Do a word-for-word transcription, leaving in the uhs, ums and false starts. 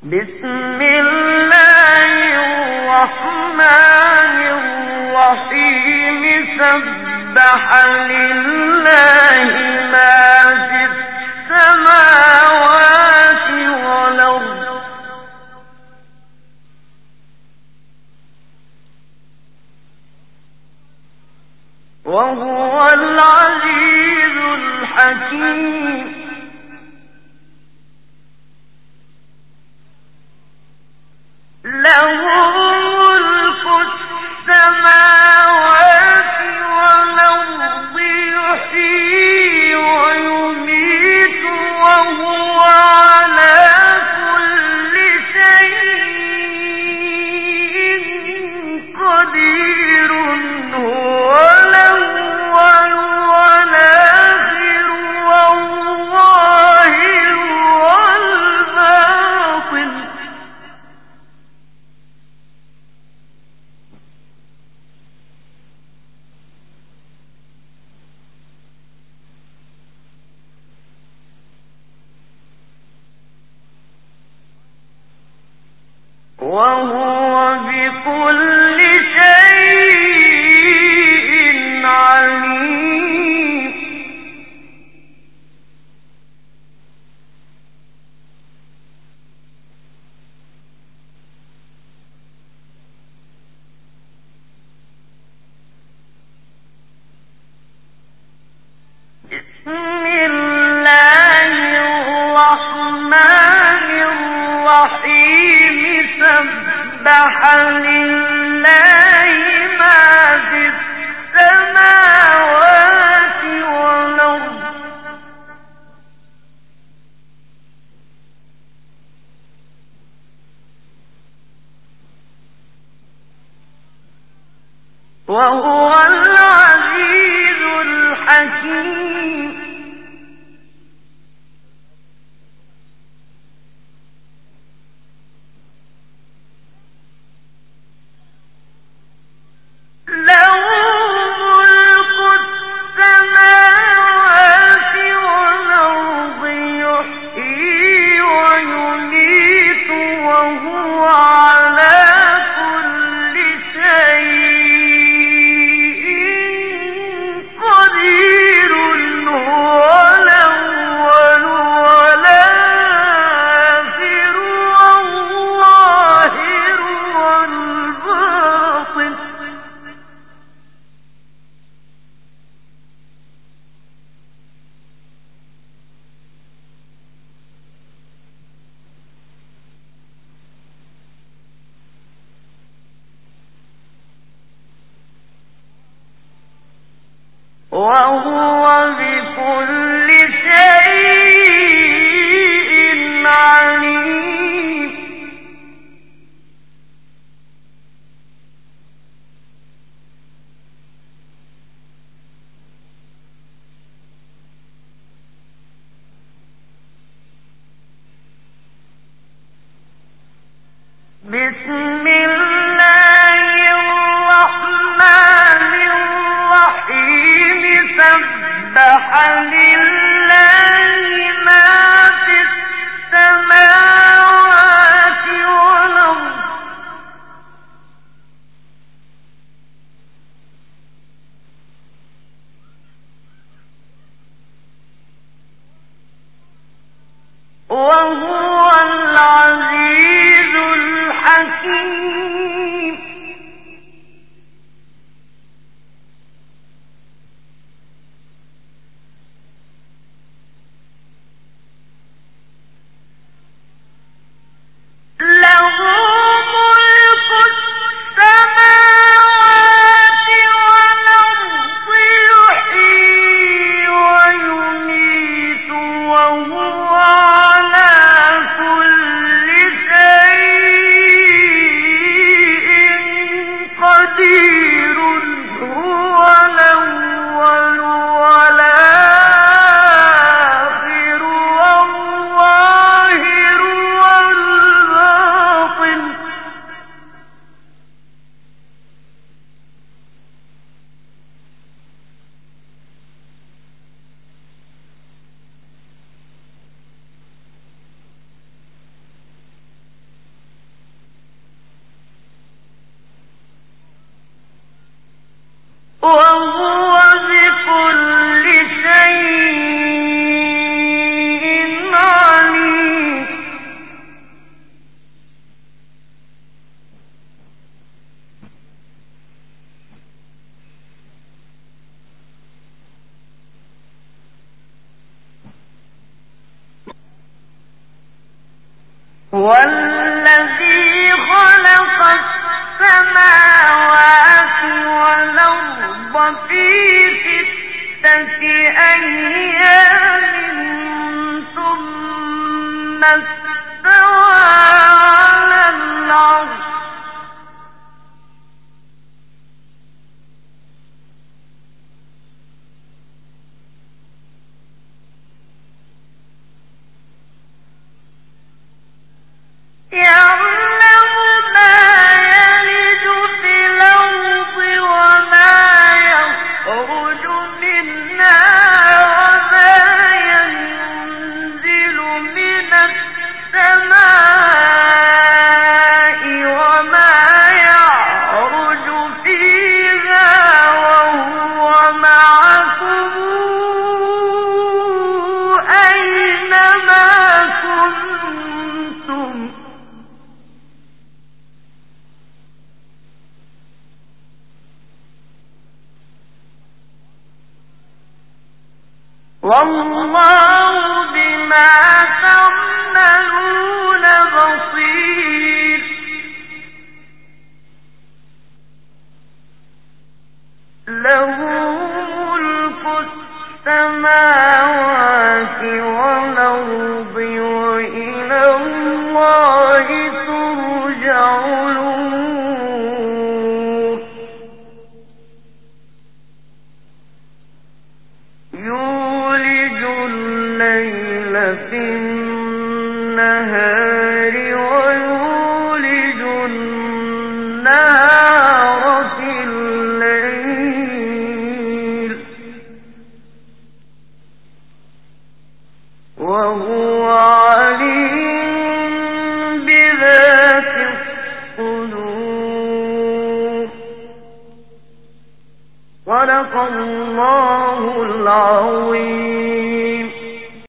بسم الله الرحمن الرحيم سبح لله ما في السماوات والأرض وهو العزيز الحكيم له ملك السماوات والأرض يحيي ويميت وهو على كل شيء قدير هو الأول والآخر والظاهر والباطن وهو بكل شيء عليم بسم الله الرحمن الرحيم سبح لله ما في السماوات والأرض وهو العزيز الحكيم له ملك السماوات والأرض يحيي ويميت وهو على كل شيء قدير هو الأول والآخر والظاهر والباطن وهو بكل شيء عليم بسم الله الرحمن الرحيم سبح لله ما في السماوات والأرض وهو العزيز الحكيم له ملك السماوات والأرض يحيي ويميت وهو على وهو بكل شيء عليم. والذي خلق السماوات والأرض في ستة أيام ثم استوى على العرش يعلم ما يلج في الأرض وما يخرج منها وما ينزل من السماء وما يعرج فيها وهو معكم أينما كنتم والله بما تعملون بصير. له ملك السماوات والأرض وإلى الله ترجع الأمور.